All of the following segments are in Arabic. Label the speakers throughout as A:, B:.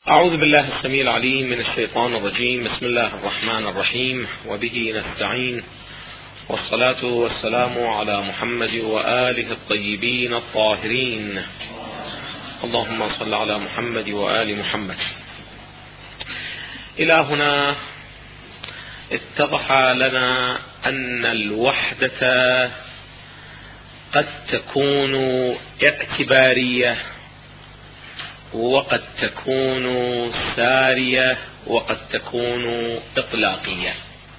A: أعوذ بالله السميع العليم من الشيطان الرجيم. بسم الله الرحمن الرحيم، وبه نستعين، والصلاة والسلام على محمد وآله الطيبين الطاهرين. اللهم صل على محمد وآل محمد. إلى هنا اتضح لنا أن الوحدة قد تكون اعتبارية، وقد تكون سارية، وقد تكون إطلاقية.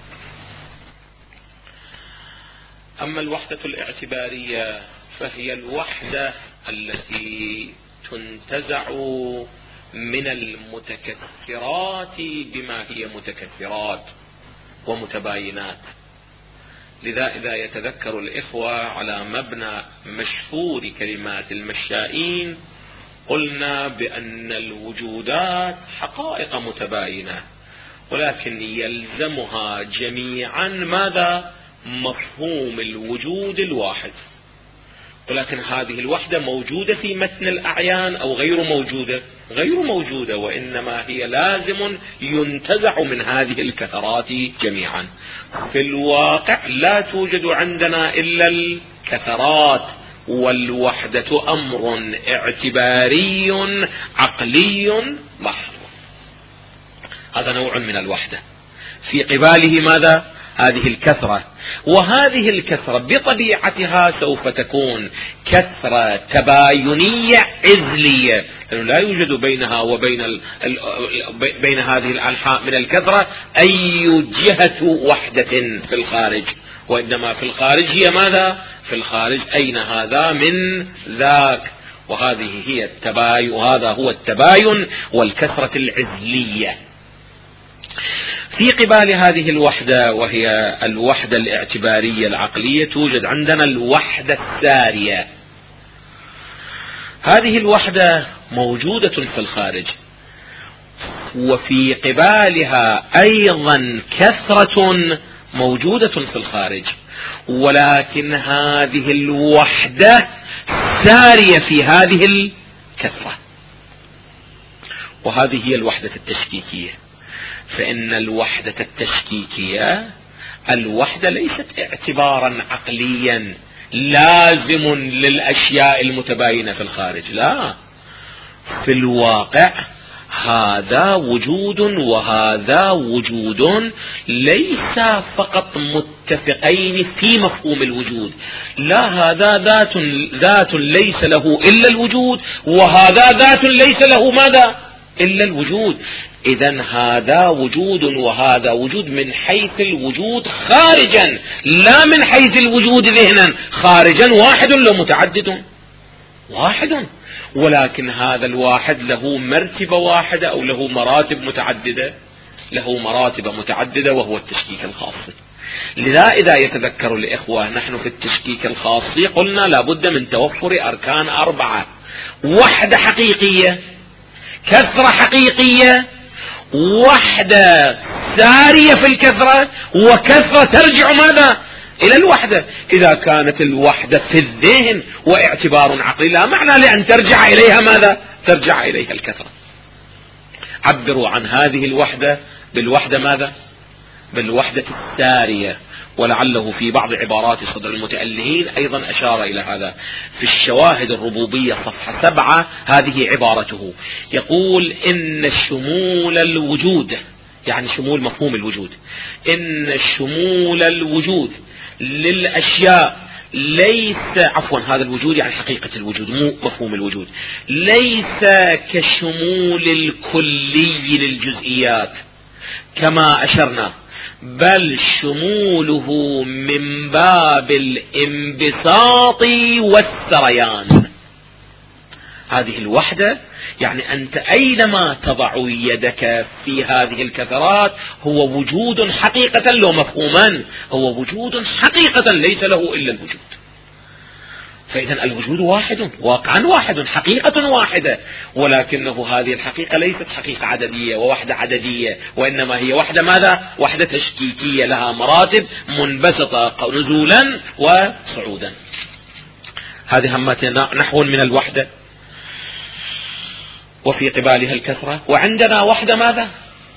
A: أما الوحدة الاعتبارية فهي الوحدة التي تنتزع من المتكثرات بما هي متكثرات ومتباينات. لذا إذا يتذكر الإخوة على مبنى مشهور كلمات المشائين، قلنا بأن الوجودات حقائق متباينة، ولكن يلزمها جميعا ماذا؟ مفهوم الوجود الواحد. ولكن هذه الوحدة موجودة في متن الأعيان أو غير موجودة؟ غير موجودة، وإنما هي لازم ينتزع من هذه الكثرات جميعا. في الواقع لا توجد عندنا إلا الكثرات، والوحدة أمر اعتباري عقلي محض. هذا نوع من الوحدة، في قباله ماذا؟ هذه الكثرة. وهذه الكثرة بطبيعتها سوف تكون كثرة تباينية عزلية، لأنه لا يوجد بينها وبين بين هذه الأنحاء من الكثرة أي جهة وحدة في الخارج، وإنما في الخارج هي ماذا؟ في الخارج أين هذا من ذاك. وهذه هي التباين، وهذا هو التباين والكثرة العزلية. في قبال هذه الوحدة، وهي الوحدة الاعتبارية العقلية، توجد عندنا الوحدة السارية. هذه الوحدة موجودة في الخارج، وفي قبالها أيضا كثرة موجودة في الخارج، ولكن هذه الوحدة سارية في هذه الكثرة. وهذه هي الوحدة التشكيكية. فإن الوحدة التشكيكية الوحدة ليست اعتبارا عقليا لازم للأشياء المتباينة في الخارج، لا، في الواقع هذا وجود وهذا وجود ليس فقط متفقين في مفهوم الوجود، لا، هذا ذات ليس له إلا الوجود، وهذا ذات ليس له ماذا؟ إلا الوجود. إذن هذا وجود وهذا وجود من حيث الوجود خارجا، لا من حيث الوجود ذهنا. خارجا واحد لو متعدد؟ واحد، ولكن هذا الواحد له مرتبة واحدة أو له مراتب متعددة؟ له مراتب متعددة، وهو التشكيك الخاصي. لذا إذا يتذكر الإخوة، نحن في التشكيك الخاصي قلنا لابد من توفر أركان 4: وحدة حقيقية، كثرة حقيقية، وحدة سارية في الكثرة، وكثرة ترجع ماذا؟ إلى الوحدة. إذا كانت الوحدة في الذهن واعتبار عقلي، لا معنى لأن ترجع إليها ماذا؟ ترجع إليها الكثرة. عبروا عن هذه الوحدة بالوحدة ماذا؟ بالوحدة السارية. ولعله في بعض عبارات صدر المتألهين أيضا أشار إلى هذا. في الشواهد الربوبية صفحة 7 هذه عبارته، يقول: إن شمول الوجود، يعني شمول مفهوم الوجود، إن شمول الوجود للأشياء ليس، عفوا، هذا الوجود يعني حقيقة الوجود مو مفهوم الوجود، ليس كشمول الكلي للجزئيات كما أشرنا، بل شموله من باب الانبساط والسريان. هذه الوحدة يعني أنت أينما تضع يدك في هذه الكثرات هو وجود حقيقة، لو مفهوما هو وجود حقيقة ليس له إلا الوجود. فإذا الوجود واحد، واقعا واحد، حقيقة واحدة، ولكنه هذه الحقيقة ليست حقيقة عددية ووحدة عددية، وإنما هي وحدة ماذا؟ وحدة تشكيكية لها مراتب منبسطة نزولا وصعودا. هذه همتنا نحو من الوحدة. وفي قبالها الكثرة. وعندنا وحدة ماذا؟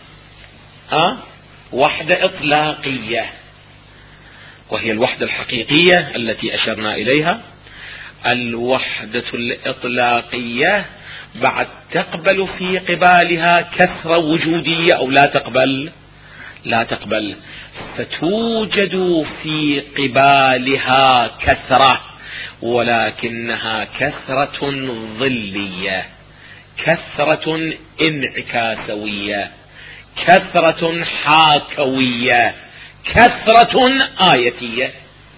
A: وحدة إطلاقية، وهي الوحدة الحقيقية التي أشرنا إليها. الوحدة الإطلاقية بعد تقبل في قبالها كثرة وجودية أو لا تقبل؟ لا تقبل. فتوجد في قبالها كثرة، ولكنها كثرة ظلية، كثرة انعكاسوية، كثرة حاكوية، كثرة آيتية.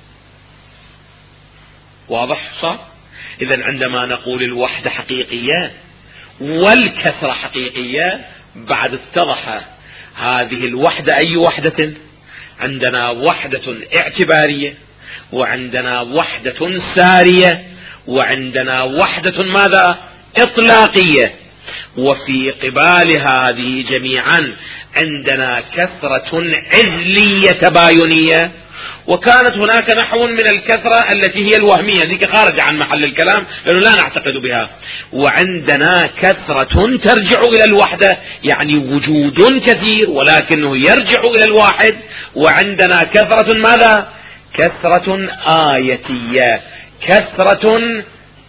A: واضح صار؟ إذن عندما نقول الوحدة حقيقية والكثرة حقيقية، بعد اتضح هذه الوحدة أي وحدة؟ عندنا وحدة اعتبارية، وعندنا وحدة سارية، وعندنا وحدة ماذا؟ إطلاقية. وفي قبال هذه جميعا عندنا كثرة عزلية تباينية، وكانت هناك نحو من الكثرة التي هي الوهمية، ذيك خارج عن محل الكلام لأنه لا نعتقد بها. وعندنا كثرة ترجع إلى الوحدة، يعني وجود كثير ولكنه يرجع إلى الواحد. وعندنا كثرة ماذا؟ كثرة آيتية، كثرة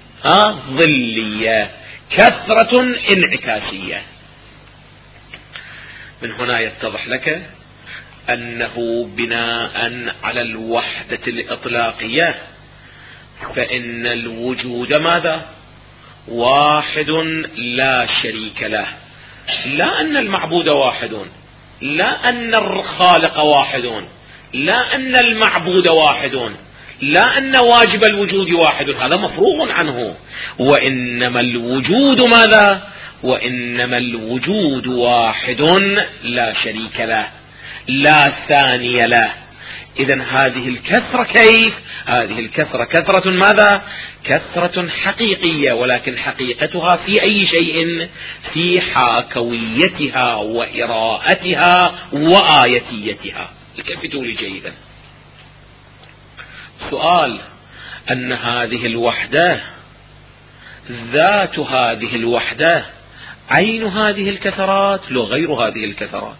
A: ظلية، كثرة انعكاسية. من هنا يتضح لك أنه بناء على الوحدة الإطلاقية فإن الوجود ماذا؟ واحد لا شريك له. لا أن المعبود واحد، لا أن الخالق واحد، لا أن المعبود واحد، لا أن واجب الوجود واحد، هذا مفروغ عنه. وإنما الوجود ماذا؟ وإنما الوجود واحد لا شريك له، لا ثاني له. إذن هذه الكثرة كيف؟ هذه الكثرة كثرة ماذا؟ كثرة حقيقية، ولكن حقيقتها في أي شيء؟ في حاكويتها وإراءتها وآيتيتها. التفتوا لي جيدا. سؤال: أن هذه الوحدة ذات هذه الوحدة عين هذه الكثرات لو غير هذه الكثرات؟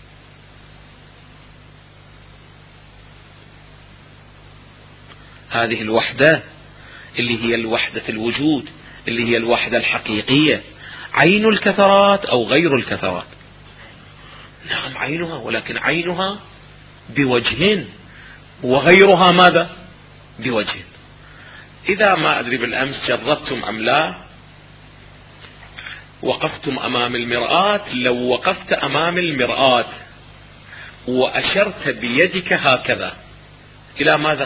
A: هذه الوحدة اللي هي الوحدة الوجود، اللي هي الوحدة الحقيقية، عين الكثرات أو غير الكثرات؟ نعم عينها، ولكن عينها بوجه وغيرها ماذا؟ بوجه. إذا ما أدري بالأمس جربتم أم لا، وقفتم أمام المرآة، لو وقفت أمام المرآة وأشرت بيدك هكذا إلى ماذا؟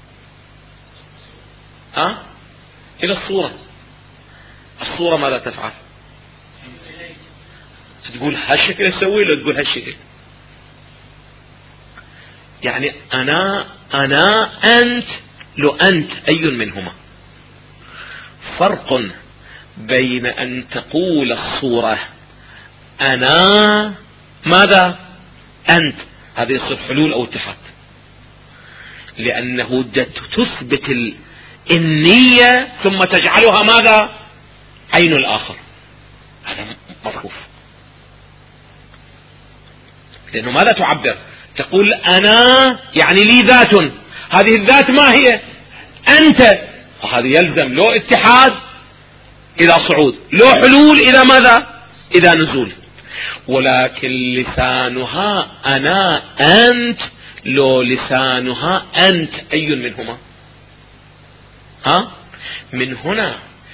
A: إلى الصورة. الصورة ماذا تفعل؟ تقول هالشكل أسوي، لا تقول هالشكل. يعني أنا أنت، لو أنت أي منهما؟ فرق بين أن تقول الصورة أنا ماذا؟ أنت، هذا يصير حلول أو اتحاد، لأنه تثبت النية ثم تجعلها ماذا؟ عين الآخر. هذا مرفوض، لأنه ماذا تعبر؟ تقول أنا يعني لي ذات، هذه الذات ما هي؟ أنت. وهذا يلزم له اتحاد إلى صعود، له حلول إلى ماذا؟ إلى نزول. ولكن لسانها أنا أنت، لو لسانها أنت أي منهما؟ من هنا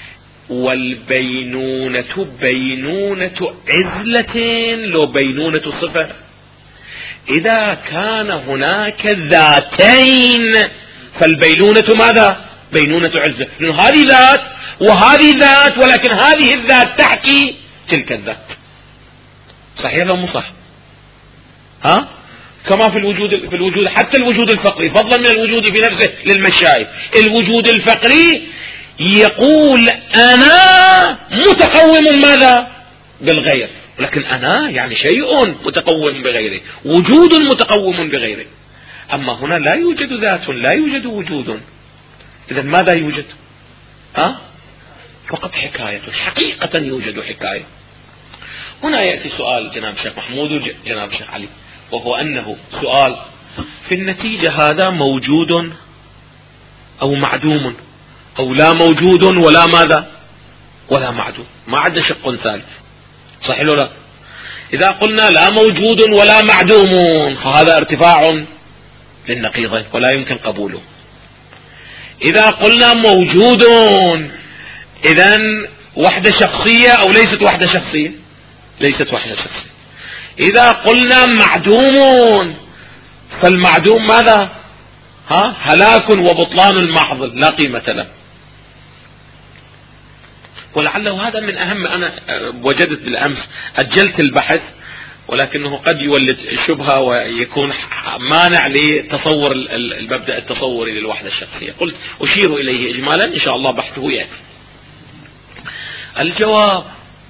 A: والبينونة بينونة عزلة لو بينونة صفة. إذا كان هناك ذاتين فالبينونة ماذا؟ بينونة عزلة، لأنه هذه ذات وهذه ذات، ولكن هذه الذات تحكي تلك الذات. صحيح أو مو صح؟ كما في الوجود حتى الوجود الفقري، فضلا من الوجود في نفسه للمشايخ، الوجود الفقري يقول أنا متقوم ماذا؟ بالغير، لكن أنا يعني شيء متقوم بغيره، وجود متقوم بغيره. أما هنا لا يوجد ذات، لا يوجد وجود. إذن ماذا يوجد؟ فقط حكاية، حقيقة يوجد حكاية. هنا يأتي سؤال جناب الشيخ محمود وجناب الشيخ علي، وهو أنه سؤال في النتيجة هذا موجود أو معدوم، أو لا موجود ولا ماذا ولا معدوم، ما عندنا شق ثالث، صحيح ولا لا؟ إذا قلنا لا موجود ولا معدوم فهذا ارتفاع للنقيضين ولا يمكن قبوله. إذا قلنا موجود إذن وحدة شخصية أو ليست وحدة شخصية؟ ليست وحدة شخصية. إذا قلنا معدوم فالمعدوم ماذا؟ هلاك وبطلان المحض لا قيمة له. ولعله هذا من أهم، أنا وجدت بالأمس أجلت البحث ولكنه قد يولد شبهة ويكون مانع لتصور المبدأ التصوري للوحدة الشخصية. قلت أشير إليه إجمالا إن شاء الله بحثه يأتي. الجواب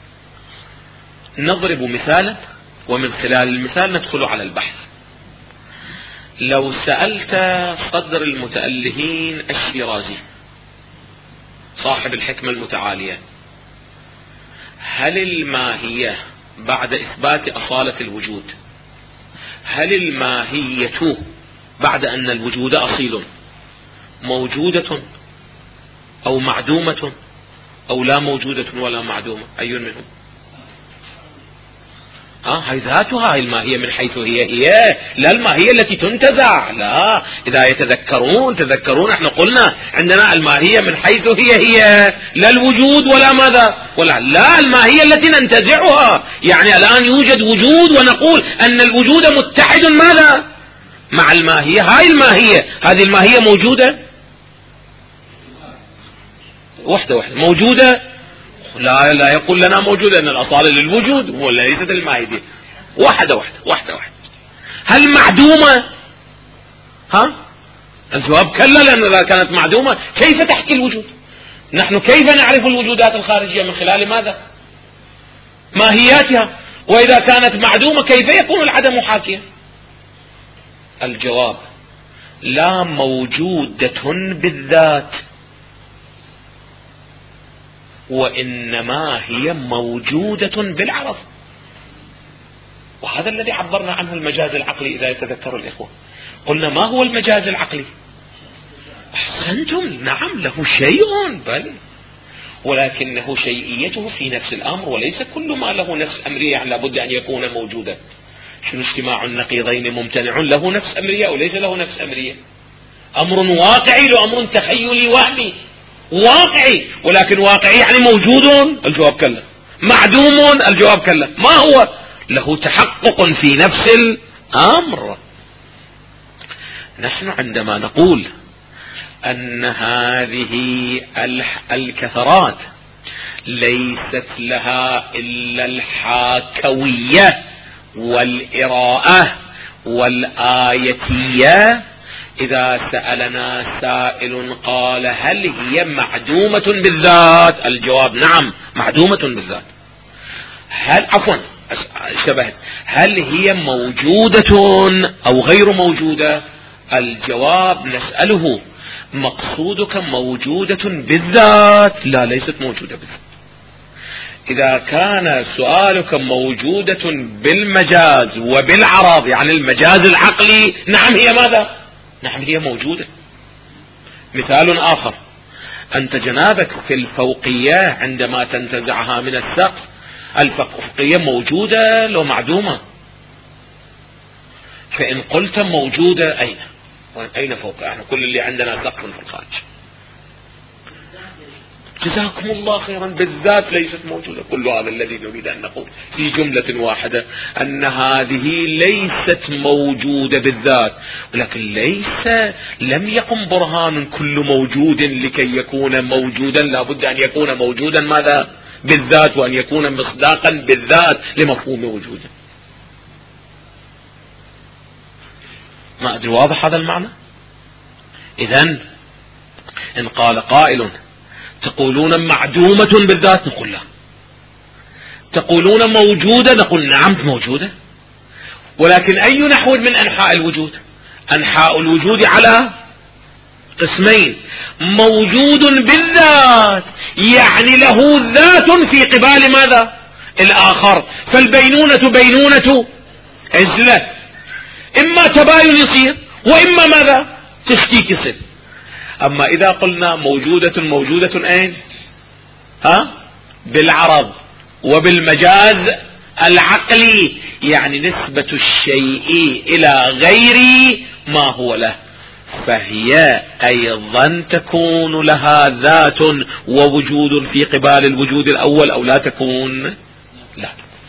A: نضرب مثالا ومن خلال المثال ندخل على البحث. لو سألت صدر المتألهين الشيرازي صاحب الحكمة المتعالية هل الماهية بعد إثبات أصالة الوجود، هل الماهية بعد أن الوجود أصيل موجودة أو معدومة أو لا موجودة ولا معدومة، أي منهم؟ هي ذاتها الماهية من حيث هي لا الماهية التي تنتزع، لا. إذا تذكرون احنا قلنا عندنا الماهية من حيث هي لا الوجود ولا ماذا ولا لا الماهية التي ننتزعها. يعني الآن يوجد وجود ونقول أن الوجود متحد ماذا مع الماهية. هذه الماهية موجودة وحدة موجودة، لا يقول لنا موجودة أن الأصالة للوجود ولا ليست الماهية دي واحدة. هل معدومة؟ الجواب كلا، لأن إذا كانت معدومة كيف تحكي الوجود؟ نحن كيف نعرف الوجودات الخارجية؟ من خلال ماذا؟ ماهياتها. وإذا كانت معدومة كيف يكون العدم حاكيا؟ الجواب لا موجودة بالذات، وإنما هي موجودة بالعرض. وهذا الذي عبرنا عنه المجاز العقلي. إذا يتذكر الإخوة قلنا ما هو المجاز العقلي؟ أحسنتم، نعم له شيء بل، ولكنه شيئيته في نفس الأمر، وليس كل ما له نفس أمرية يعني لابد أن يكون موجودا. شنو اجتماع النقيضين ممتنع له نفس أمرية أو ليس له نفس أمرية؟ أمر واقعي لأمر تخيلي وهمي. واقعي، ولكن واقعي يعني موجود؟ الجواب كلا. معدوم؟ الجواب كلا. ما هو؟ له تحقق في نفس الأمر. نحن عندما نقول أن هذه الكثرات ليست لها إلا الحاكوية والإراءة والآيتية، إذا سألنا سائل قال هل هي معدومة بالذات؟ الجواب نعم معدومة بالذات. هل هي موجودة أو غير موجودة؟ الجواب نسأله مقصودك موجودة بالذات؟ لا، ليست موجودة بالذات. إذا كان سؤالك موجودة بالمجاز وبالعرض يعني المجاز العقلي، نعم هي ماذا؟ نعم هي موجودة. مثال آخر، أنت جنابك في الفوقية عندما تنتزعها من السقف، الفوقية موجودة لو معدومة؟ فإن قلت موجودة أين فوق؟ يعني كل اللي عندنا سقف في الخارج. جزاكم الله خيرا، بالذات ليست موجودة. كل هذا الذي نريد أن نقول في جملة واحدة أن هذه ليست موجودة بالذات، ولكن لم يقم برهان كل موجود لكي يكون موجودا لا بد أن يكون موجودا ماذا؟ بالذات، وأن يكون مصداقا بالذات لمفهوم وجوده. ما أدري واضح هذا المعنى؟ إذن إن قال قائل تقولون معدومة بالذات، نقول لا. تقولون موجودة، نقول نعم موجودة، ولكن أي نحو من أنحاء الوجود؟ أنحاء الوجود على قسمين: موجود بالذات يعني له ذات في قبال ماذا؟ الآخر. فالبينونة بينونة عزلة، إما تباين يصير وإما ماذا؟ تشكيك يصير. أما إذا قلنا موجودة أين؟ بالعرض وبالمجاز العقلي، يعني نسبة الشيء إلى غيره ما هو له، فهي أيضا تكون لها ذات ووجود في قبال الوجود الأول أو لا تكون؟ لا.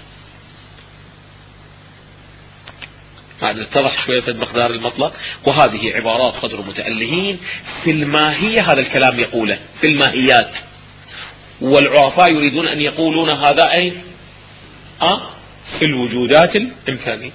A: هذا اتضح شوية بمقدار المطلق. وهذه عبارات قدر متألهين في الماهية، هذا الكلام يقوله في الماهيات، والعرفاء يريدون أن يقولون هذا أين؟ في الوجودات الإمكانية.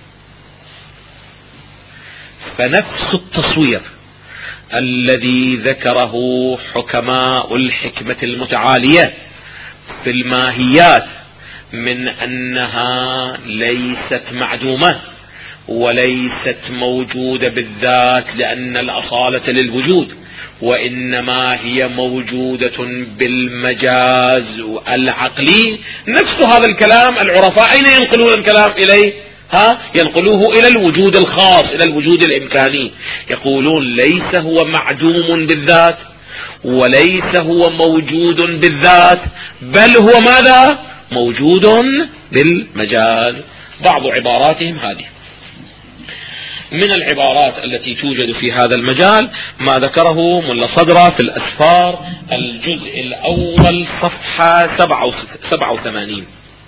A: فنفس التصوير الذي ذكره حكماء الحكمة المتعالية في الماهيات من أنها ليست معدومة وليست موجودة بالذات لأن الأصالة للوجود، وإنما هي موجودة بالمجاز العقلي، نفس هذا الكلام العرفاء أين ينقلون الكلام إليه؟ ينقلوه إلى الوجود الخاص، إلى الوجود الإمكاني. يقولون ليس هو معدوم بالذات وليس هو موجود بالذات، بل هو ماذا؟ موجود بالمجاز. بعض عباراتهم هذه. من العبارات التي توجد في هذا المجال ما ذكره ملا صدرة في الأسفار الجزء الأول صفحة 87.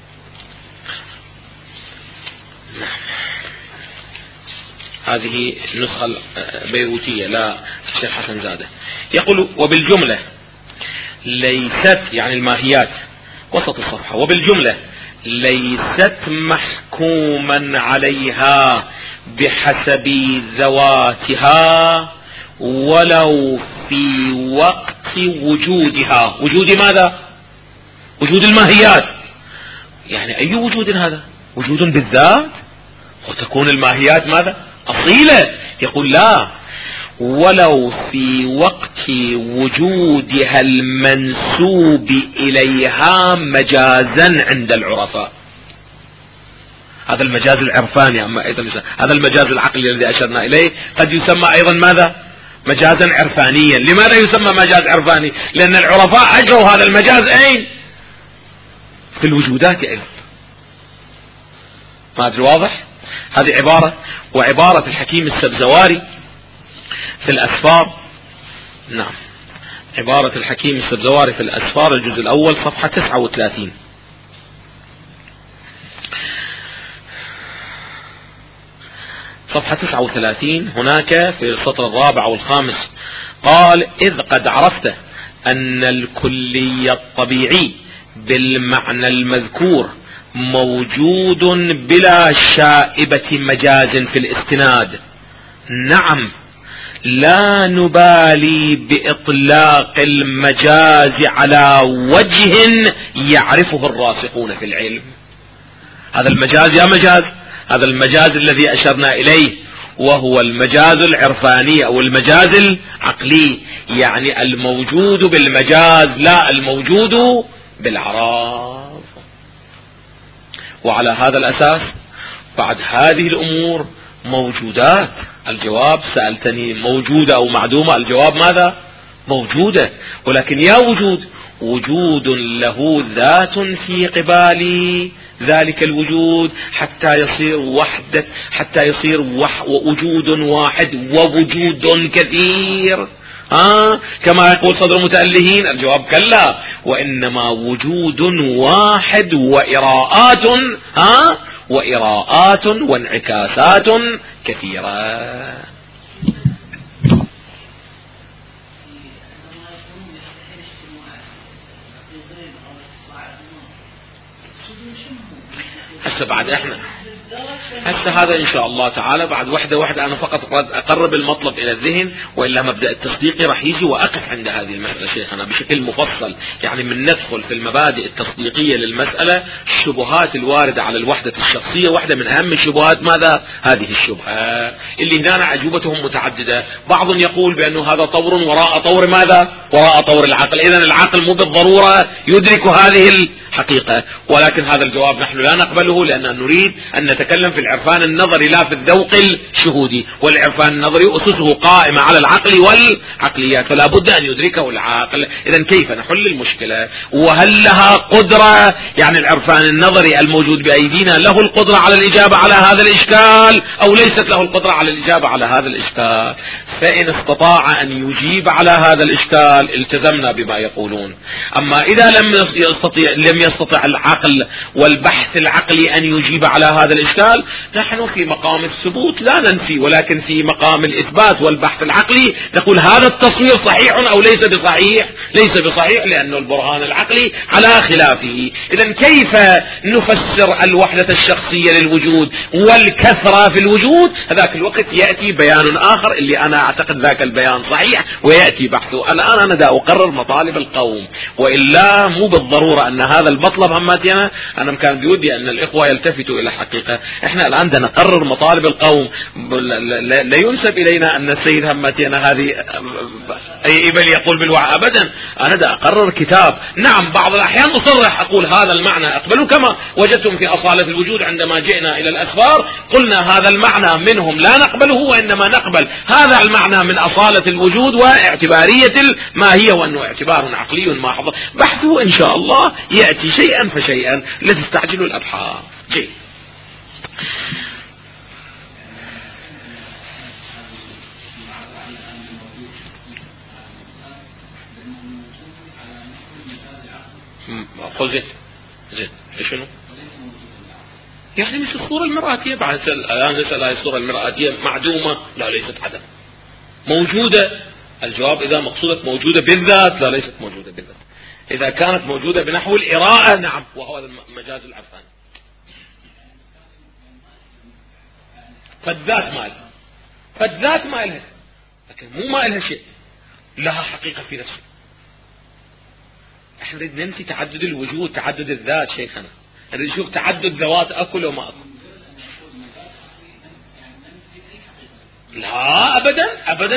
A: هذه النسخة البيروتية لا الشيخ حسن زاده. يقول وبالجملة ليست، يعني الماهيات وسط الصفحة، وبالجملة ليست محكوما عليها بحسب ذواتها ولو في وقت وجودها. وجود ماذا؟ وجود الماهيات. يعني أي وجود هذا؟ وجود بالذات، وتكون الماهيات ماذا؟ أصيلة. يقول لا، ولو في وقت وجودها المنسوب إليها مجازا عند العرفاء. هذا المجاز العرفاني. أما أيضا هذا المجاز العقلي الذي أشرنا إليه قد يسمى أيضا ماذا؟ مجازا عرفانيا. لماذا يسمى مجاز عرفاني؟ لأن العرفاء أجروا هذا المجاز أين؟ في الوجودات أيضا. ما أدري واضح؟ هذه عبارة. وعبارة الحكيم السبزواري في الأسفار، نعم، عبارة الحكيم السبزواري في الأسفار الجزء الأول صفحة 39. صفحة 39 هناك في السطر الرابع والخامس قال: إذ قد عرفت أن الكلي الطبيعي بالمعنى المذكور موجود بلا شائبة مجاز في الاستناد، نعم، لا نبالي بإطلاق المجاز على وجه يعرفه الراسخون في العلم. هذا المجاز يا مجاز، هذا المجاز الذي أشرنا إليه وهو المجاز العرفاني أو المجاز العقلي، يعني الموجود بالمجاز لا الموجود بالعراض. وعلى هذا الأساس بعد هذه الأمور موجودات. الجواب سألتني موجودة أو معدومة، الجواب ماذا؟ موجودة، ولكن يا وجود له ذات في قبال ذلك الوجود حتى يصير وحدة، حتى يصير وجود واحد ووجود كثير. كما يقول صدر المتألهين، الجواب كلا، وإنما وجود واحد وإراءات وانعكاسات كثيرة. هسه بعد احنا هذا ان شاء الله تعالى بعد وحدة انا فقط اقرب المطلب الى الذهن، والا مبدأ التصديقي راح يجي واقف عند هذه المسألة شيخنا بشكل مفصل، يعني من ندخل في المبادئ التصديقية للمسألة، الشبهات الواردة على الوحدة الشخصية. واحدة من اهم الشبهات ماذا؟ هذه الشبهة، اللي هنا أجوبتهم متعددة. بعض يقول بأنه هذا طور وراء طور ماذا؟ وراء طور العقل. إذن العقل مو بالضرورة يدرك هذه الحقيقة، ولكن هذا الجواب نحن لا نقبله، لأننا نريد أن نتكلم في العرفان النظري لا في الذوق الشهودي، والعرفان النظري أسسه قائمة على العقل والعقليات، فلا بد أن يدركه العقل. إذن كيف نحل المشكلة؟ وهل لها قدرة؟ يعني العرفان النظري الموجود بأيدينا له القدرة على الإجابة على هذا الإشكال أو ليست له القدرة على الإجابة على هذا الإشكال؟ فإن استطاع أن يجيب على هذا الإشكال التزمنا بما يقولون. أما إذا لم يستطع العقل والبحث العقلي أن يجيب على هذا الإشكال، نحن في مقام الثبوت لا ننفي، ولكن في مقام الإثبات والبحث العقلي نقول هذا التصوير صحيح أو ليس بصحيح. ليس بصحيح لأن البرهان العقلي على خلافه. إذن كيف نفسر الوحدة الشخصية للوجود والكثرة في الوجود؟ هذاك الوقت يأتي بيان آخر اللي أنا أعتقد ذاك البيان صحيح ويأتي بحثه. الآن أنا دا أقرر مطالب القوم، وإلا مو بالضرورة أن هذا المطلب هماتنا. أنا كان بودي أن الإخوة يلتفتوا إلى حقيقة. إحنا الآن دا نقرر مطالب القوم. لا ينسب إلينا أن السيد هماتنا هذه بل يقول بالوعي أبدا. أنا دا أقرر كتاب. نعم بعض الأحيان أصرح أقول هذا المعنى أقبله، كما وجدتم في أصالة الوجود عندما جئنا إلى الأسفار قلنا هذا المعنى منهم لا نقبله، وإنما نقبل هذا المعنى من أصالة الوجود واعتبارية الماهية، وأنه اعتبار عقلي محض. بحثه إن شاء الله يأتي شيئا فشيئا، لا تستعجلوا الأبحاث. جيد. قل زين شنو؟ يعني مثل الصورة المرآتية. بعد الآن نسأل هذه الصورة المرآتية معدومة؟ لا ليست عدم، موجودة. الجواب إذا مقصودة موجودة بالذات، لا ليست موجودة بالذات. إذا كانت موجودة بنحو الإراءة نعم، وهو المجاز العرفاني. فالذات ما لها، لكن مو ما لها شيء، لها حقيقة في نفسها. احنا نريد ننفي تعدد الوجود، تعدد الذات شيخنا. نريد نشوف تعدد ذوات أكل وما أكل. لا أبدا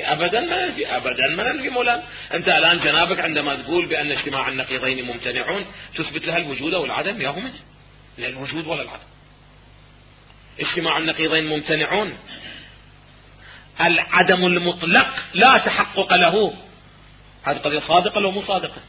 A: ما ننفي مولانا. أنت الآن جنابك عندما تقول بأن اجتماع النقيضين ممتنعون تثبت لها الوجود والعدم يا هم؟ لا الوجود ولا العدم. اجتماع النقيضين ممتنعون، العدم المطلق لا تحقق له. هذه قضية صادقة لو مو صادقة؟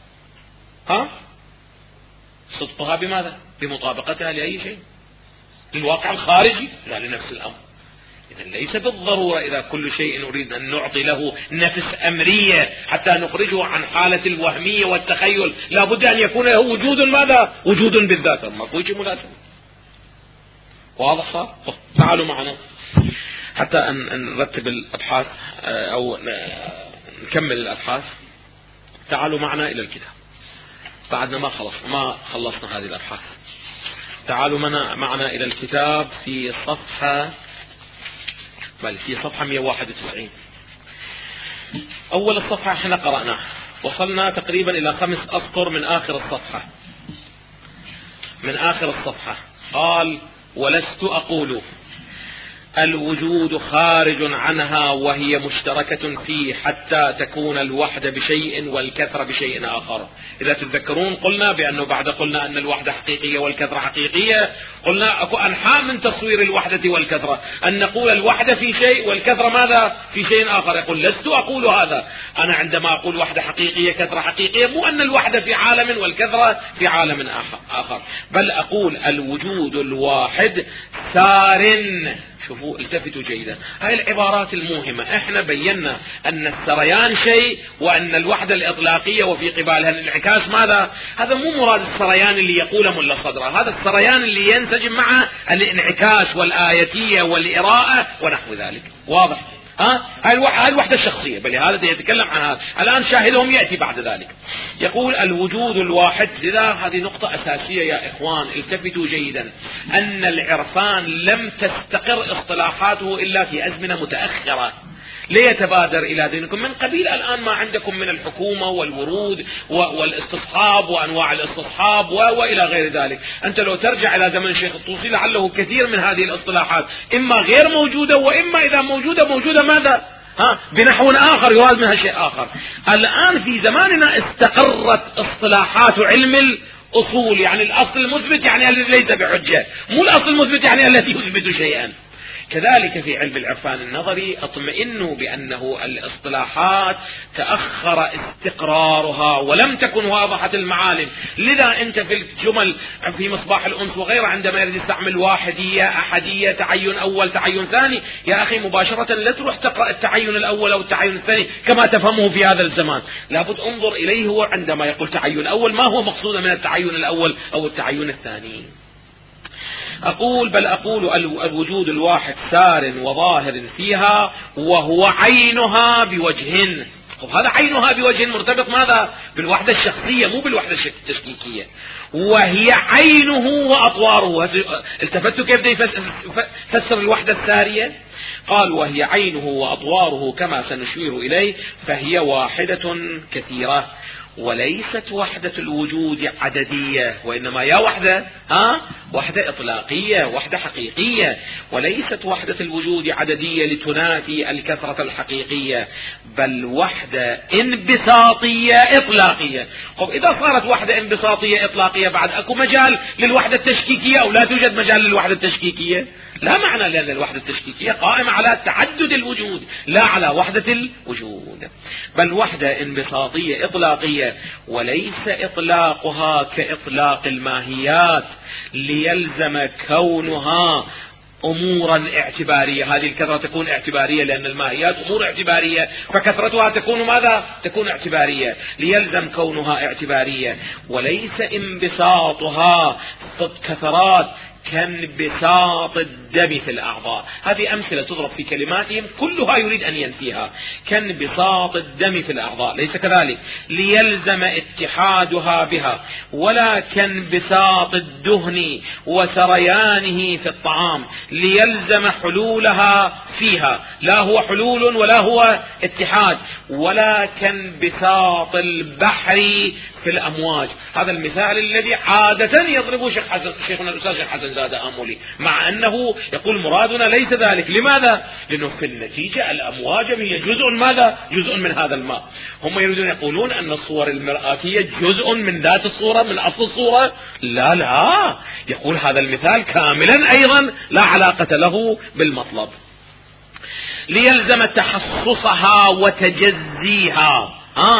A: صدقها بماذا؟ بمطابقتها لأي شيء، للواقع الخارجي لا لنفس الأمر. إذن ليس بالضرورة إذا كل شيء نريد أن نعطي له نفس أمرية حتى نخرجه عن حالة الوهمية والتخيل، لا بد أن يكون له وجود ماذا؟ وجود بالذات. ما كويش مناسب. واضح صار؟ تعالوا معنا حتى أن نرتب الأبحاث أو نكمل الأبحاث. تعالوا معنا إلى الكتاب بعدنا ما خلصنا هذه الأبحاث. تعالوا معنا إلى الكتاب في صفحة 191. أول الصفحة احنا قرأناه، وصلنا تقريبا إلى 5 أسطر من آخر الصفحة. قال: ولست أقول الوجود خارج عنها وهي مشتركة فيه حتى تكون الوحدة بشيء والكثرة بشيء آخر. إذا تتذكرون قلنا قلنا أن الوحدة حقيقية والكثرة حقيقية. قلنا أكو أنحاء من تصوير الوحدة والكثرة، أن نقول الوحدة في شيء والكثرة ماذا؟ في شيء آخر. يقول: لست أقول هذا. أنا عندما أقول وحدة حقيقية كثرة حقيقية مو أن الوحدة في عالم والكثرة في عالم آخر، بل أقول الوجود الواحد سار. شوفوا التفتوا جيدا، هاي العبارات الموهمة. احنا بينا ان السريان شيء وان الوحدة الاطلاقية وفي قبالها الانعكاس ماذا؟ هذا مو مراد السريان اللي يقوله ملا صدره، هذا السريان اللي ينسجم مع الانعكاس والآيتية والإراءة ونحو ذلك. واضح؟ هاي الوحدة الشخصية، بل هذا يتكلم عن هذا. الآن شاهدهم يأتي بعد ذلك. يقول: الوجود الواحد. لذا هذه نقطة أساسية يا إخوان، التفتوا جيدا، أن العرفان لم تستقر اصطلاحاته إلا في أزمنة متأخرة. ليتبادر إلى ذهنكم من قبيل الآن ما عندكم من الحكومة والورود والاستصحاب وأنواع الاستصحاب وإلى غير ذلك. أنت لو ترجع إلى زمن الشيخ الطوسي لعله كثير من هذه الاصطلاحات إما غير موجودة، وإما إذا موجودة ماذا؟ بنحو آخر يراد منها شيء آخر. الآن في زماننا استقرت اصطلاحات علم الأصول، يعني الأصل المثبت يعني الذي ليس بحجة، مو الأصل المثبت يعني الذي يثبت شيئا. كذلك في علم العرفان النظري اطمئنوا بأنه الاصطلاحات تأخر استقرارها ولم تكن واضحة المعالم. لذا أنت في الجمل في مصباح الأنس وغيره عندما يريد يستعمل واحدية، أحدية، تعين أول، تعين ثاني، يا أخي مباشرة لا تروح تقرأ التعين الأول أو التعين الثاني كما تفهمه في هذا الزمان. لابد انظر إليه هو عندما يقول تعين أول ما هو مقصود من التعين الأول أو التعين الثاني. بل أقول الوجود الواحد سار وظاهر فيها وهو عينها بوجه. هذا عينها بوجه مرتبط ماذا؟ بالوحدة الشخصية مو بالوحدة التشكيكية. وهي عينه وأطواره. التفتوا كيف يفسر الوحدة السارية؟ قال وهي عينه وأطواره كما سنشير إليه، فهي واحدة كثيرة وليست وحدة الوجود عددية، وإنما يا وحدة إطلاقية، وحدة حقيقية، وليست وحدة الوجود عددية لتنافي الكثرة الحقيقية، بل وحدة انبساطية إطلاقية. إذا صارت وحدة انبساطية إطلاقية بعد أكو مجال للوحدة التشكيكية أو لا توجد مجال للوحدة التشكيكية؟ لا معنى، لأن الوحدة التشكيكية قائمة على تعدد الوجود لا على وحدة الوجود. بل وحدة انبساطية إطلاقية، وليس إطلاقها كإطلاق الماهيات ليلزم كونها أمورا اعتبارية. هذه الكثرة تكون اعتبارية لأن الماهيات أمور اعتبارية، فكثرتها تكون ماذا؟ تكون اعتبارية، ليلزم كونها اعتبارية. وليس انبساطها كثرات كانبساط الدم في الأعضاء. هذه أمثلة تضرب في كلماتهم كلها يريد أن ينفيها. كانبساط الدم في الأعضاء ليس كذلك ليلزم اتحادها بها، ولا كانبساط الدهن وسريانه في الطعام ليلزم حلولها فيها، لا هو حلول ولا هو اتحاد. ولا كانبساط البحر في الأمواج. هذا المثال الذي عادة يضربه شيخنا الأستاذ شيخ حسن زاد آمولي، مع أنه يقول مرادنا ليس ذلك. لماذا؟ لأنه في النتيجة الأمواج هي جزء ماذا؟ جزء من هذا الماء. هم يريدون يقولون أن الصور المرآتية جزء من ذات الصورة، من أصل الصورة. لا، يقول هذا المثال كاملا أيضا لا علاقة له بالمطلب. ليلزم تحصصها وتجزيها،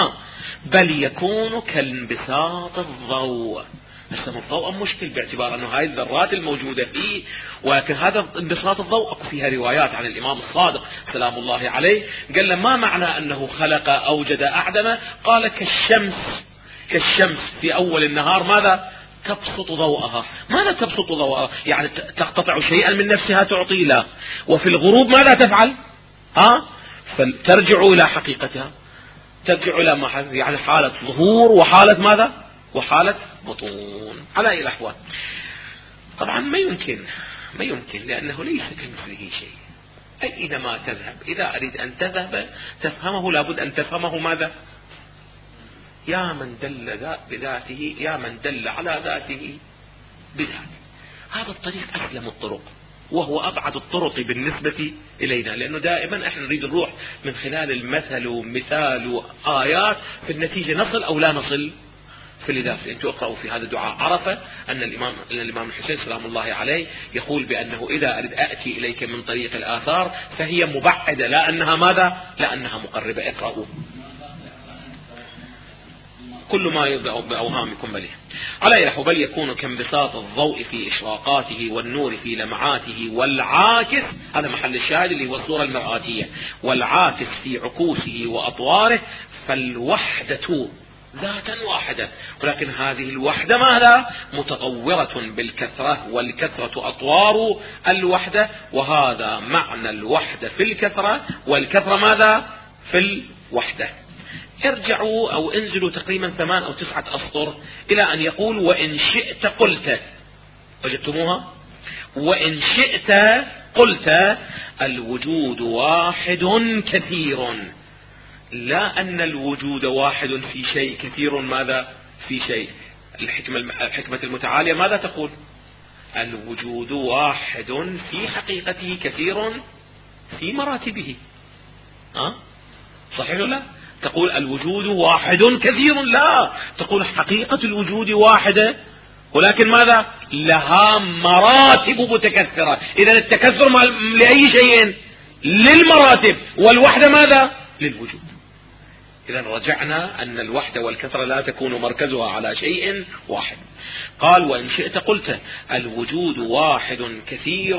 A: بل يكون كانبساط الضوء. الضوء مشكل باعتبار أنه هذه الذرات الموجودة فيه، ولكن هذا انبساط الضوء فيها روايات عن الإمام الصادق سلام الله عليه، قال له ما معنى أنه خلق أوجد أعدم؟ قال كالشمس في أول النهار ماذا؟ تبسط ضوءها. ماذا تبسط ضوءها؟ يعني تقتطع شيئا من نفسها تعطي له. وفي الغروب ماذا تفعل؟ فترجع إلى حقيقتها، ترجع إلى يعني حالة ظهور وحالة ماذا؟ وحالة بطون. على أي الأحوال طبعا ما يمكن لأنه ليس كمثله شيء. أينما تذهب إذا أريد أن تذهب تفهمه لابد أن تفهمه ماذا؟ يا من دل بذاته، يا من دل على ذاته بذاته. هذا الطريق أسلم الطرق وهو أبعد الطرق بالنسبة إلينا، لأنه دائما احنا نريد نروح من خلال المثل ومثال وآيات في النتيجة نصل أو لا نصل. فلذا أنتم اقرأوا في هذا الدعاء عرفة أن الإمام الحسين سلام الله عليه يقول بأنه إذا أريد أأتي إليك من طريق الآثار فهي مبعدة لا أنها ماذا؟ لا أنها مقربة. اقرأوا كل ما يبدأ بأوهامكم بله. على يحو بل يكون كانبساط الضوء في إشراقاته والنور في لمعاته، والعاكس هذا محل الشاهد اللي هو الصورة المرآتية، والعاكس في عكوسه وأطواره. فالوحدة ذاتا واحدة، ولكن هذه الوحدة ماذا؟ متطورة بالكثرة، والكثرة أطوار الوحدة، وهذا معنى الوحدة في الكثرة، والكثرة ماذا؟ في الوحدة. ارجعوا أو انزلوا تقريبا 8 أو 9 أسطر إلى أن يقول وإن شئت قلت. وجدتموها؟ وإن شئت قلت الوجود واحد كثير، لا أن الوجود واحد في شيء كثير ماذا في شيء. الحكمة المتعالية ماذا تقول؟ الوجود واحد في حقيقته كثير في مراتبه. صحيح لا؟ تقول الوجود واحد كثير، لا تقول حقيقة الوجود واحدة، ولكن ماذا لها مراتب متكثرة. إذا التكثر لأي شيء؟ للمراتب، والوحدة ماذا للوجود. إذا رجعنا أن الوحدة والكثرة لا تكون مركزها على شيء واحد. قال وإن شئت قلت الوجود واحد كثير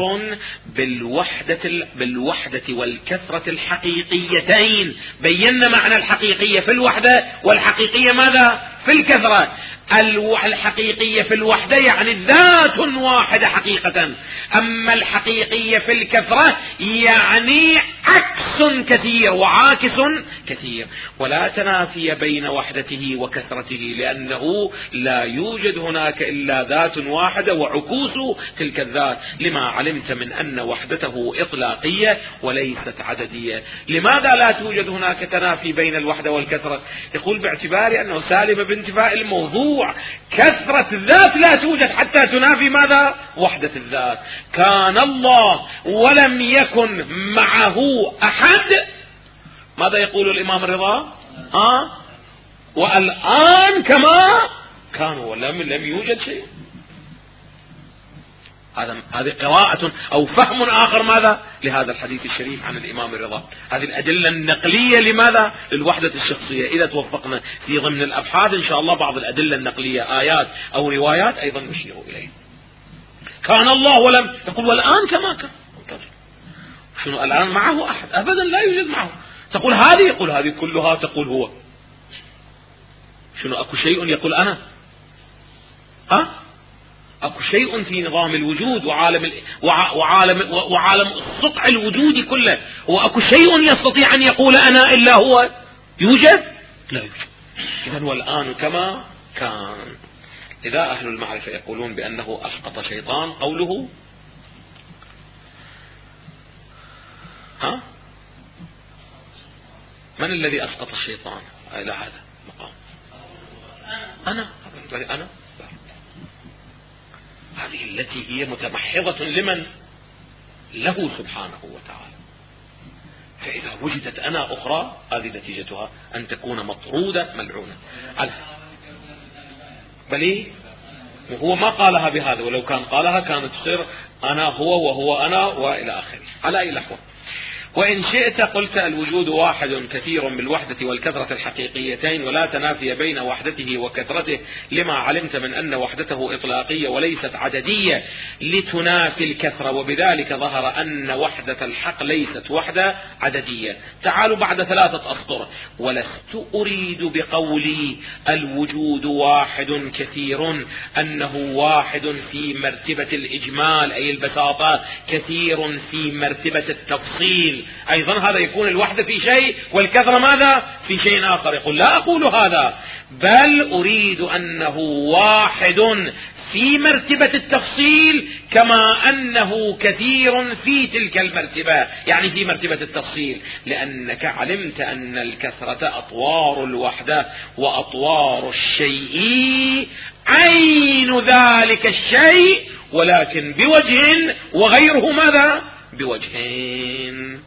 A: بالوحدة والكثرة الحقيقيتين. بينا معنى الحقيقية في الوحدة، والحقيقية ماذا في الكثرة. الحقيقية في الوحدة يعني ذات واحدة حقيقة، أما الحقيقية في الكثرة يعني عكس كثير وعاكس كثير. ولا تنافي بين وحدته وكثرته، لأنه لا يوجد هناك إلا ذات واحدة وعكوس تلك الذات، لما علمت من أن وحدته إطلاقية وليست عددية. لماذا لا توجد هناك تنافي بين الوحدة والكثرة؟ يقول باعتبار أنه سالم بانتفاء الموضوع. كثرة الذات لا توجد حتى تنافي ماذا وحدة الذات. كان الله ولم يكن معه أحد، ماذا يقول الإمام الرضا؟ والآن كما كان ولم يوجد شيء. هذه قراءة أو فهم آخر ماذا لهذا الحديث الشريف عن الإمام الرضا. هذه الأدلة النقلية لماذا للوحدة الشخصية. إذا توفقنا في ضمن الأبحاث إن شاء الله بعض الأدلة النقلية آيات أو روايات أيضا نشير إليه. كان الله ولم يقول والآن كما كان. شنو الآن معه أحد؟ أبدا لا يوجد معه. تقول هذه، يقول هذه كلها، تقول هو. شنو أكو شيء يقول أنا؟ أكو شيء في نظام الوجود وعالم السطع الوجودي كله، وأكو شيء يستطيع أن يقول أنا إلا هو؟ يوجد؟ لا يوجد. إذن والآن كما كان. إذا أهل المعرفة يقولون بأنه أسقط شيطان، قوله من الذي أسقط الشيطان إلى هذا المقام؟ أنا هذه التي هي متمحضة لمن؟ له سبحانه وتعالى. فإذا وجدت أنا أخرى هذه نتيجتها أن تكون مطرودة ملعونة. بل هو ما قالها بهذا، ولو كان قالها كانت تصير أنا هو وهو أنا وإلى آخره على أي لحظة. وإن شئت قلت الوجود واحد كثير بالوحدة والكثرة الحقيقيتين، ولا تنافي بين وحدته وكثرته، لما علمت من أن وحدته إطلاقية وليست عددية لتنافي الكثرة، وبذلك ظهر أن وحدة الحق ليست وحدة عددية. تعالوا بعد 3 أسطر. ولست أريد بقولي الوجود واحد كثير أنه واحد في مرتبة الإجمال أي البساطة، كثير في مرتبة التفصيل. أيضا هذا يكون الوحدة في شيء والكثرة ماذا في شيء آخر. يقول لا أقول هذا، بل أريد أنه واحد في مرتبة التفصيل كما أنه كثير في تلك المرتبة، يعني في مرتبة التفصيل، لأنك علمت أن الكثرة أطوار الوحدة وأطوار الشيء عين ذلك الشيء، ولكن بوجه وغيره ماذا بوجهين.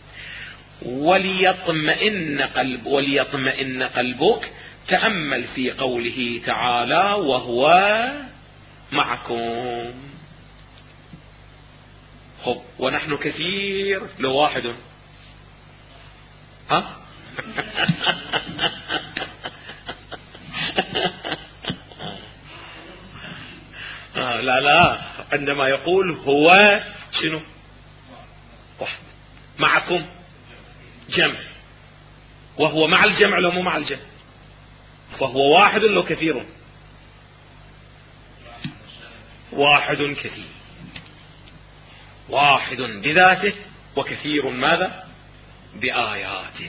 A: وليطمئن قلبك. تأمل في قوله تعالى وهو معكم. خب ونحن كثير لو واحد لا عندما يقول هو شنو واحد، معكم جمع، وهو مع الجمع لو مو مع الجمع، فهو واحد لو كثير. واحد كثير، واحد بذاته وكثير ماذا بآياته،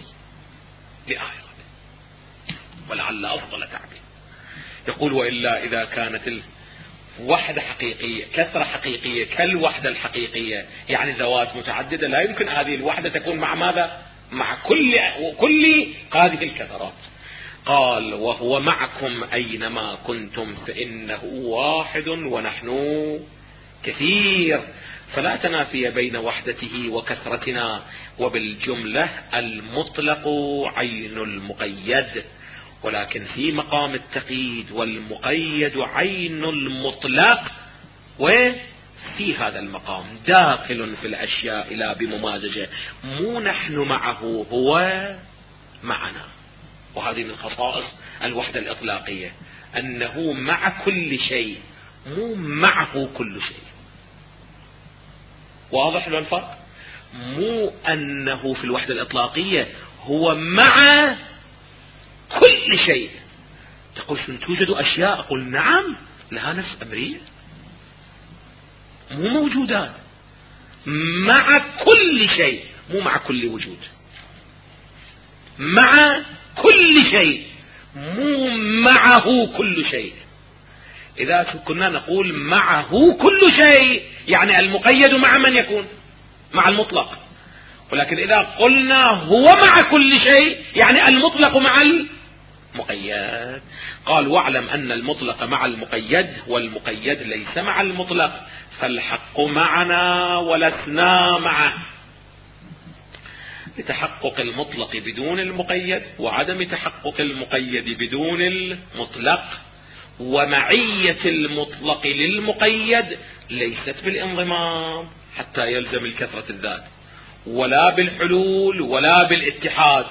A: ولعل أفضل تعبير. يقول وإلا إذا كانت وحدة حقيقية، كثرة حقيقية كالوحدة الحقيقية، يعني ذوات متعددة، لا يمكن هذه الوحدة تكون مع ماذا؟ مع كل هذه الكثرات. قال وهو معكم أينما كنتم فإنه واحد ونحن كثير، فلا تنافي بين وحدته وكثرتنا. وبالجملة المطلق عين المقيد، ولكن في مقام التقييد والمقيد عين المطلق، وفي هذا المقام داخل في الأشياء لا بممازجة، مو نحن معه هو معنا. وهذه من خصائص الوحدة الإطلاقية، أنه مع كل شيء مو معه كل شيء. واضح له الفرق؟ مو أنه في الوحدة الإطلاقية هو مع كل شيء. تقول شن توجد أشياء؟ أقول نعم لها نفس أمرية، مو موجودات، مع كل شيء، مو مع كل وجود، مع كل شيء، مو معه كل شيء. إذا كنا نقول معه كل شيء يعني المقيد مع من يكون؟ مع المطلق. ولكن إذا قلنا هو مع كل شيء يعني المطلق مع المقيد. قال واعلم أن المطلق مع المقيد والمقيد ليس مع المطلق، فالحق معنا ولسنا معه، لتحقق المطلق بدون المقيد وعدم تحقق المقيد بدون المطلق. ومعية المطلق للمقيد ليست بالانضمام حتى يلزم الكثرة الذات، ولا بالحلول ولا بالاتحاد.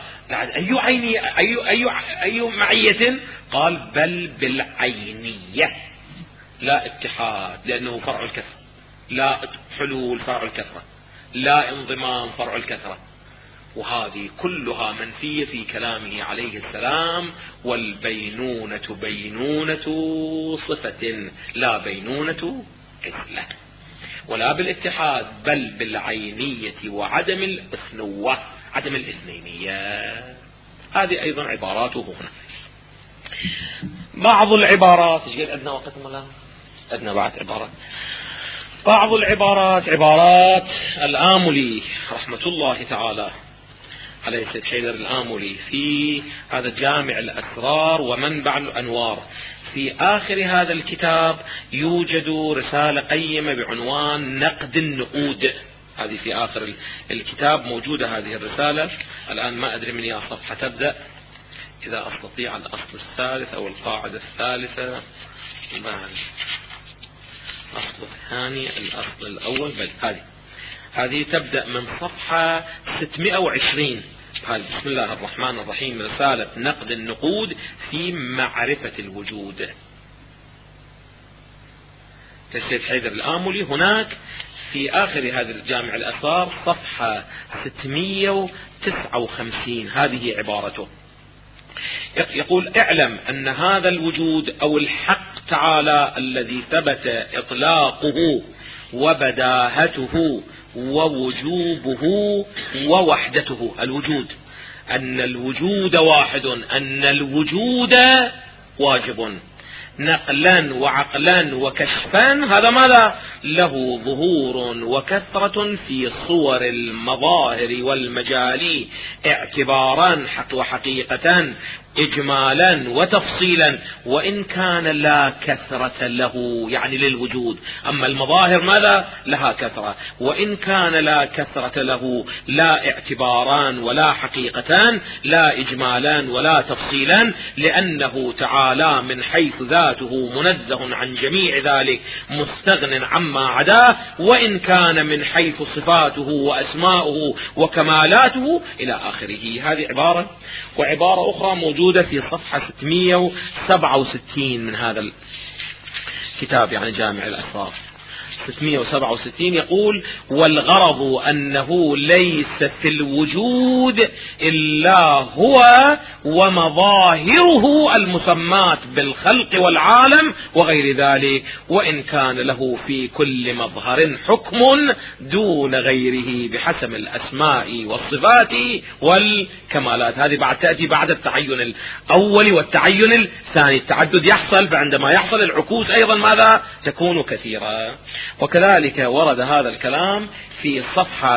A: أي معية؟ قال بل بالعينية، لا اتحاد لأنه فرع الكثرة، لا حلول فرع الكثرة، لا انضمام فرع الكثرة. وهذه كلها منفية في كلامه عليه السلام. والبينونة بينونة صفة لا بينونة علة، ولا بالاتحاد بل بالعينية وعدم الأثنوة، عدم الإثنينية. هذه أيضا عباراته هنا. بعض العبارات أدنى وقت مولانا، أدنى بعد عبارات، بعض العبارات عبارات الآملي رحمة الله تعالى عليه السيد حيدر الآملي في هذا جامع الأسرار ومنبع الأنوار. في آخر هذا الكتاب يوجد رسالة قيمة بعنوان نقد النقود، هذه في آخر الكتاب موجودة هذه الرسالة. الآن ما أدري من أي صفحة تبدأ، إذا أستطيع الأصل الثالث أو القاعدة الثالثة، الأصل الثاني الأصل الأول، بل هذه تبدأ من صفحة 620. بسم الله الرحمن الرحيم، رسالة نقد النقود في معرفة الوجود للسيد حيدر الآملي. هناك في آخر هذا الجامع الأسرار صفحة 659 هذه عبارته، يقول اعلم أن هذا الوجود أو الحق تعالى الذي ثبت إطلاقه وبداهته ووجوبه ووحدته، الوجود، أن الوجود واحد، أن الوجود واجب نقلا وعقلا وكشفا، هذا ماذا؟ له ظهور وكثرة في صور المظاهر والمجال اعتبارا وحقيقة إجمالا وتفصيلا، وإن كان لا كثرة له يعني للوجود. أما المظاهر ماذا؟ لها كثرة، وإن كان لا كثرة له، لا اعتباران ولا حقيقتان، لا إجمالا ولا تفصيلا، لأنه تعالى من حيث ذاته منزه عن جميع ذلك مستغن عما عداه، وإن كان من حيث صفاته وأسماؤه وكمالاته إلى آخره. هذه عبارة. وعبارة أخرى موجودة في صفحة 667 من هذا الكتاب، يعني جامع الأسرار. 667 يقول: والغرض أنه ليس في الوجود إلا هو ومظاهره المسمات بالخلق والعالم وغير ذلك، وإن كان له في كل مظهر حكم دون غيره بحسب الأسماء والصفات والكمالات. هذه تأتي بعد التعين الأول والتعين الثاني. التعدد يحصل، فعندما يحصل العكوس أيضا ماذا تكون كثيرة. وكذلك ورد هذا الكلام في صفحة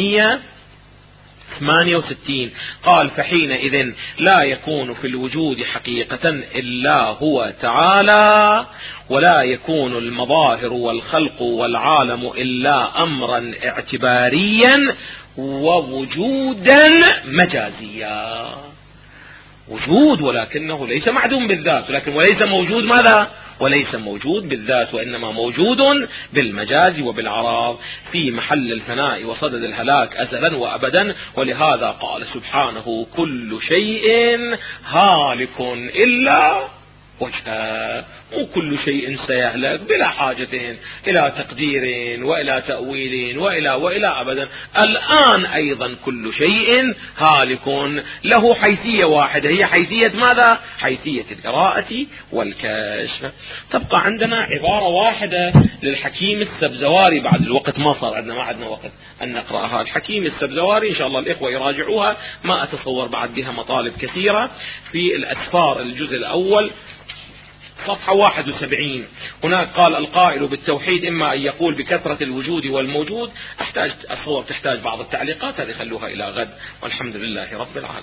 A: 668 قال: فحينئذ لا يكون في الوجود حقيقة إلا هو تعالى، ولا يكون المظاهر والخلق والعالم إلا أمرا اعتباريا ووجودا مجازيا. وجود ولكنه ليس معدوم بالذات، وليس موجود ماذا؟ وليس موجود بالذات، وإنما موجود بالمجاز وبالعراض في محل الفناء وصدد الهلاك أزلا وأبدا. ولهذا قال سبحانه: كل شيء هالك إلا وجهه. وكل شيء سيهلك بلا حاجة إلى تقدير وإلى تأويل وإلى أبدا. الآن أيضا كل شيء هالك له حيثية واحدة، هي حيثية ماذا؟ حيثية القراءة والكشف. تبقى عندنا عبارة واحدة للحكيم السبزواري بعد الوقت ما صار عندنا، ما عندنا وقت أن نقرأها. الحكيم السبزواري إن شاء الله الإخوة يراجعوها، ما أتصور بعد بها مطالب كثيرة. في الأسفار الجزء الأول صفحة 71 هناك قال: القائل بالتوحيد إما أن يقول بكثرة الوجود والموجود. أتصور تحتاج بعض التعليقات، هذه خلوها إلى غد، والحمد لله رب العالمين.